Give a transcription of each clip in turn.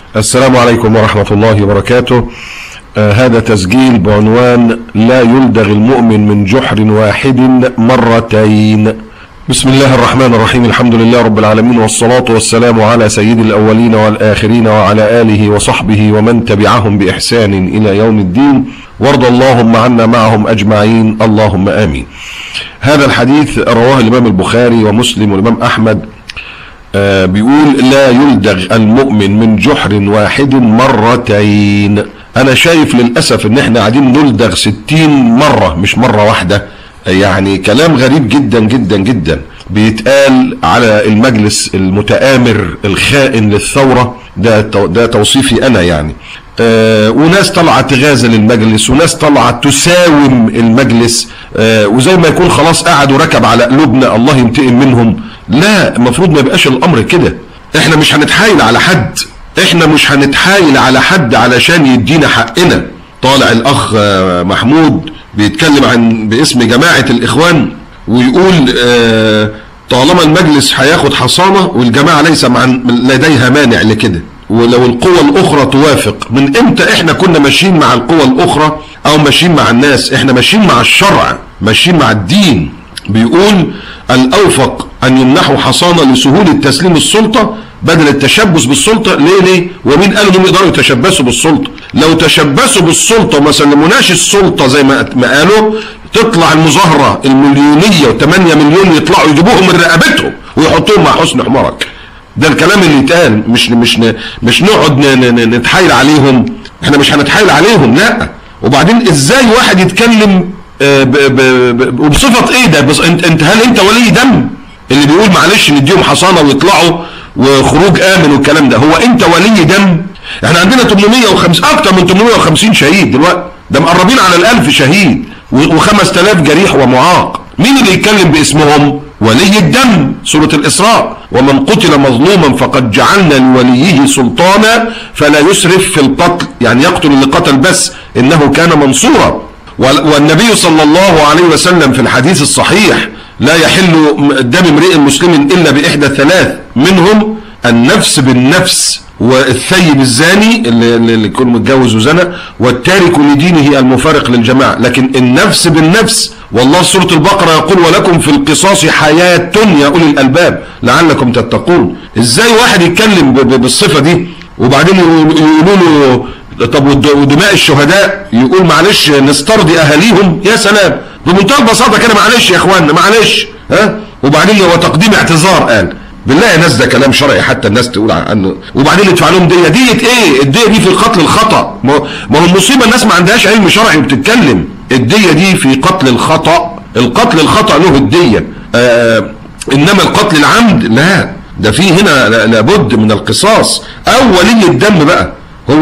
السلام عليكم ورحمة الله وبركاته. هذا تسجيل بعنوان لا يلدغ المؤمن من جحر واحد مرتين. بسم الله الرحمن الرحيم، الحمد لله رب العالمين، والصلاة والسلام على سيد الأولين والآخرين وعلى آله وصحبه ومن تبعهم بإحسان إلى يوم الدين، وارض اللهم عنا معهم أجمعين، اللهم آمين. هذا الحديث رواه الإمام البخاري ومسلم والإمام أحمد. بيقول لا يلدغ المؤمن من جحر واحد مرتين. أنا شايف للأسف إن إحنا قاعدين نلدغ 60 مرة مش مرة واحدة، يعني كلام غريب جدا جدا جدا بيتقال على المجلس المتآمر الخائن للثورة. ده توصيفي أنا يعني. وناس طلعت تغازل المجلس، وناس طلعت تساوم المجلس، وزي ما يكون خلاص قعدوا ركب على قلوبنا الله ينتقم منهم. لا، المفروض ما يبقاش الأمر كده. احنا مش هنتحايل على حد، احنا مش هنتحايل على حد علشان يدينا حقنا. طالع الأخ محمود بيتكلم باسم جماعة الإخوان ويقول طالما المجلس هياخد حصانة والجماعة ليس لديها مانع لكده، ولو القوى الأخرى توافق. من امتى احنا كنا ماشيين مع القوى الأخرى أو ماشيين مع الناس؟ احنا ماشيين مع الشرع، ماشيين مع الدين. بيقول الأوفق أن يمنحوا حصانة لسهولة تسليم السلطة بدل التشبث بالسلطة. ليه؟ ومين قالوا انهم يقدروا يتشبثوا بالسلطة؟ لو تشبثوا بالسلطة وما سلموناش السلطة زي ما قالوا، تطلع المظاهرة المليونية و8 مليون يطلعوا يجيبوهم من رقبتهم ويحطوهم مع حسن حمارك. ده الكلام اللي يتقال، مش نقعد نتحايل عليهم. احنا مش هنتحايل عليهم، لا. وبعدين ازاي واحد يتكلم وبصفة ايه ده؟ هل انت ولي دم اللي بيقول معلش نديهم حصانة ويطلعوا وخروج آمن والكلام ده؟ هو انت ولي دم؟ احنا عندنا 850 اكتر من 850 شهيد دلوقتي، ده مقربين على 1000 شهيد و5000 جريح ومعاق. مين اللي يتكلم باسمهم؟ ولي الدم. سورة الإسراء: ومن قتل مظلوما فقد جعلنا لوليه سلطانا فلا يسرف في القتل، يعني يقتل اللي قتل بس، إنه كان منصورا. والنبي صلى الله عليه وسلم في الحديث الصحيح: لا يحل دم امرئ مسلم إلا بإحدى ثلاث، منهم النفس بالنفس، والثيب الزاني اللي يكون متجوز وزنى، والتارك لدينه المفارق للجماعة. لكن النفس بالنفس، والله سورة البقرة يقول: ولكم في القصاص حياة يا أولي الألباب لعلكم تتقون. ازاي واحد يتكلم بالصفة دي وبعدين يقولوا له طب ودماء الشهداء؟ يقول معلش نسترضي أهاليهم. يا سلام، بمنتهى البساطة كده، معلش يا اخوانا معلش، وبعدين وتقديم اعتذار. قال بالله الناس ده كلام شرعي حتى الناس تقول عنه؟ وبعدين يدفع لهم دية ايه؟ الدية دي في قتل الخطأ. ما هو المصيبة الناس ما عندهاش علم شرعي وبتتكلم. الدية دي في قتل الخطأ، القتل الخطأ له الدية، انما القتل العمد لا، ده فيه هنا لابد من القصاص. او ولي الدم بقى هو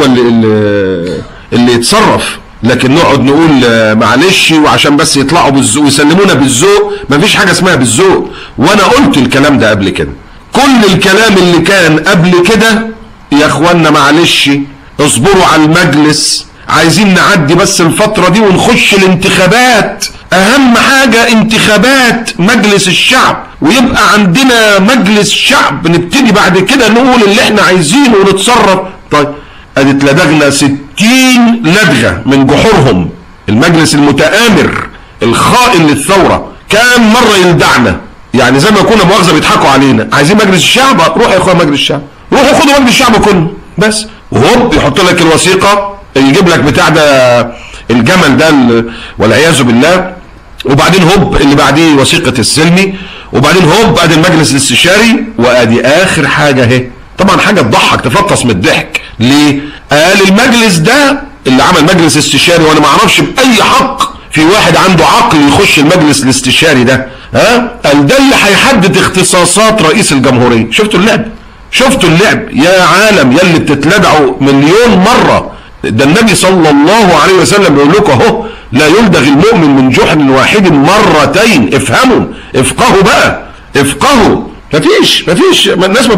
اللي يتصرف. لكن نقعد نقول معلش وعشان بس يطلعوا بالذوق ويسلمونا بالذوق. مفيش حاجة اسمها بالذوق، وانا قلت الكلام ده قبل كده. كل الكلام اللي كان قبل كده يا اخوانا معلش اصبروا على المجلس، عايزين نعدي بس الفترة دي ونخش الانتخابات. اهم حاجة انتخابات مجلس الشعب، ويبقى عندنا مجلس شعب نبتدي بعد كده نقول اللي احنا عايزينه ونتصرف. طيب ادي اتلدغنا 60 لدغة من جحورهم. المجلس المتآمر الخائن للثورة كام مرة يلدعنا؟ يعني زي ما كنا مؤاخذة بيضحكوا علينا. عايزين مجلس الشعب؟ روح يا اخوان مجلس الشعب، روحوا خدوا مجلس الشعب كله بس. وهوب يحط لك الوثيقة، يجيب لك بتاع ده الجمل ده والعياذ بالله، وبعدين هوب اللي بعديه وثيقة السلمي، وبعدين هوب ادي المجلس الاستشاري، وادي اخر حاجة اهي. طبعا حاجة تضحك تفطس من الضحك. ليه؟ قال المجلس ده اللي عمل مجلس استشاري، وانا ما اعرفش باي حق في واحد عنده عقل يخش المجلس الاستشاري ده. قال ده اللي هيحدد اختصاصات رئيس الجمهورية. شفتوا اللعب؟ شفتوا اللعب يا عالم يا اللي بتتلدعوا مليون مرة؟ ده النبي صلى الله عليه وسلم بيقول لكم اهو: لا يلدغ المؤمن من جحر واحد مرتين. افهموا، افقهوا بقى، افقهوا. مفيش الناس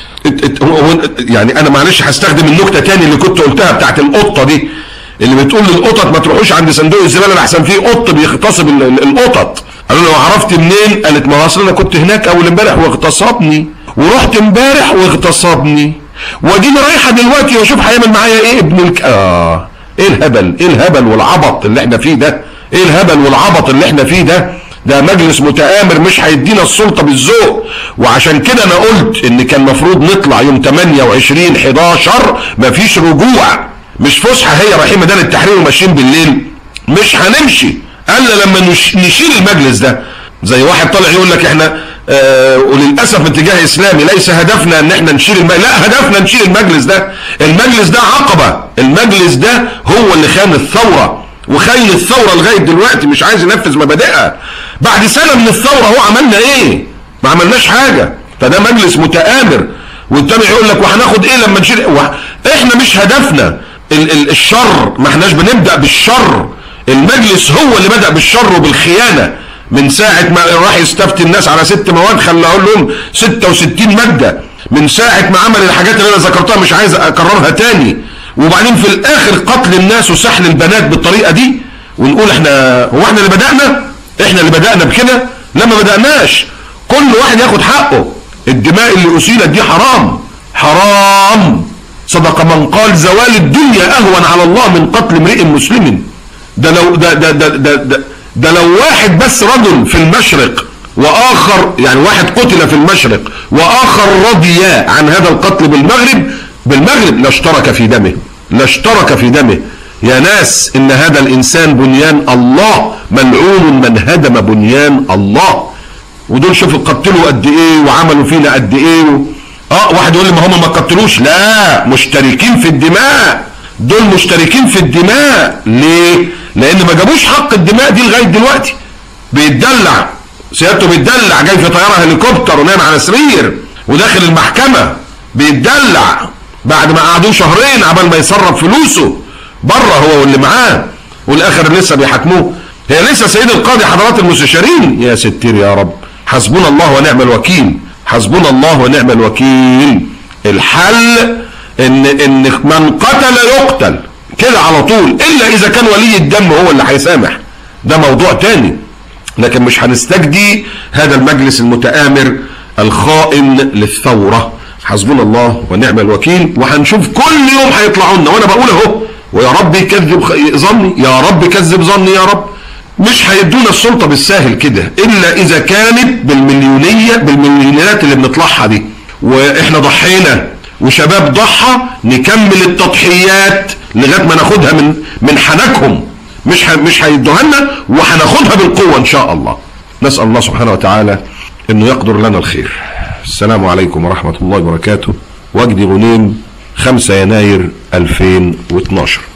يعني انا معلش هستخدم النكته تاني اللي كنت قلتها بتاعت القطه دي، اللي بتقول للقطط ما تروحوش عند صندوق الزباله لحسن فيه قط بيغتصب القطط. قالوا له عرفت منين؟ قالت ما اصل انا كنت هناك اول امبارح واغتصبني، ورحت امبارح واغتصبني. وديني رايحه دلوقتي واشوف هيعمل معايا ايه ابن ايه الهبل والعبط اللي احنا فيه ده، ايه الهبل والعبط اللي احنا فيه ده. ده مجلس متآمر مش هيدينا السلطة بالذوق. وعشان كده انا قلت ان كان مفروض نطلع يوم 28/11 مفيش رجوع، مش فسحة هي رايحين ميدان التحرير وماشيين بالليل، مش هنمشي الا لما نشيل المجلس ده. زي واحد طالع يقول لك احنا وللاسف من اتجاه اسلامي ليس هدفنا ان احنا نشيل لا، هدفنا نشيل المجلس ده. المجلس ده عقبة، المجلس ده هو اللي خان الثورة وخاين الثورة لغاية دلوقتي، مش عايز ينفذ مبادئها. بعد سنة من الثورة هو عملنا ايه؟ ما عملناش حاجة. فده مجلس متآمر، والتاني يقول لك وهناخد ايه لما نشيل. احنا مش هدفنا الشر، ما احناش بنبدأ بالشر. المجلس هو اللي بدأ بالشر وبالخيانة من ساعة ما راح يستفتي الناس على 6 مواد خلاه لهم 66 مادة، من ساعة ما عمل الحاجات اللي انا ذكرتها مش عايز اكررها تاني، وبعدين في الاخر قتل الناس وسحل البنات بالطريقة دي، ونقول هو احنا اللي بدأنا؟ احنا اللي بدأنا بكده؟ لا، ما بدأناش. كل واحد ياخد حقه. الدماء اللي اسيلت دي حرام حرام. صدق من قال زوال الدنيا اهون على الله من قتل امرئ مسلم. ده لو واحد بس رجل في المشرق واخر، يعني واحد قتل في المشرق واخر رضي عن هذا القتل بالمغرب لاشترك في دمه. يا ناس ان هذا الانسان بنيان الله، ملعون من هدم بنيان الله. ودول شوفوا قتلوا قد ايه وعملوا فينا قد ايه. واحد يقول لي ما هم ما قتلوش، لا، مشتركين في الدماء. دول مشتركين في الدماء. ليه؟ لان ما جابوش حق الدماء دي لغايه دلوقتي. بيتدلع سيادته، بيتدلع جاي في طياره هليكوبتر ونام على سرير وداخل المحكمه بيتدلع بعد ما قعدوه شهرين عبال ما يصرف فلوسه بره هو واللي معاه، والاخر لسه بيحاكموه. هي لسه سيد القاضي حضرات المستشارين. يا ستير يا رب، حسبنا الله ونعم الوكيل، حسبنا الله ونعم الوكيل. الحل ان من قتل يقتل كده على طول، الا اذا كان ولي الدم هو اللي هيسامح، ده موضوع تاني. لكن مش هنستجدي هذا المجلس المتآمر الخائن للثورة. حسبنا الله ونعم الوكيل. وهنشوف كل يوم هيطلعوا لنا، وانا بقول اهو، ويا رب يكذب ظني، يا رب كذب ظني يا رب. مش هيدونا السلطة بالساهل كده الا اذا كانت بالمليونيات اللي بنطلعها دي. واحنا ضحينا وشباب ضحى، نكمل التضحيات لغايه ما ناخدها من حنكهم. مش هيدوها لنا، وهناخدها بالقوه ان شاء الله. نسال الله سبحانه وتعالى انه يقدر لنا الخير. السلام عليكم ورحمه الله وبركاته. وجدي غنيم، 5 يناير 2012.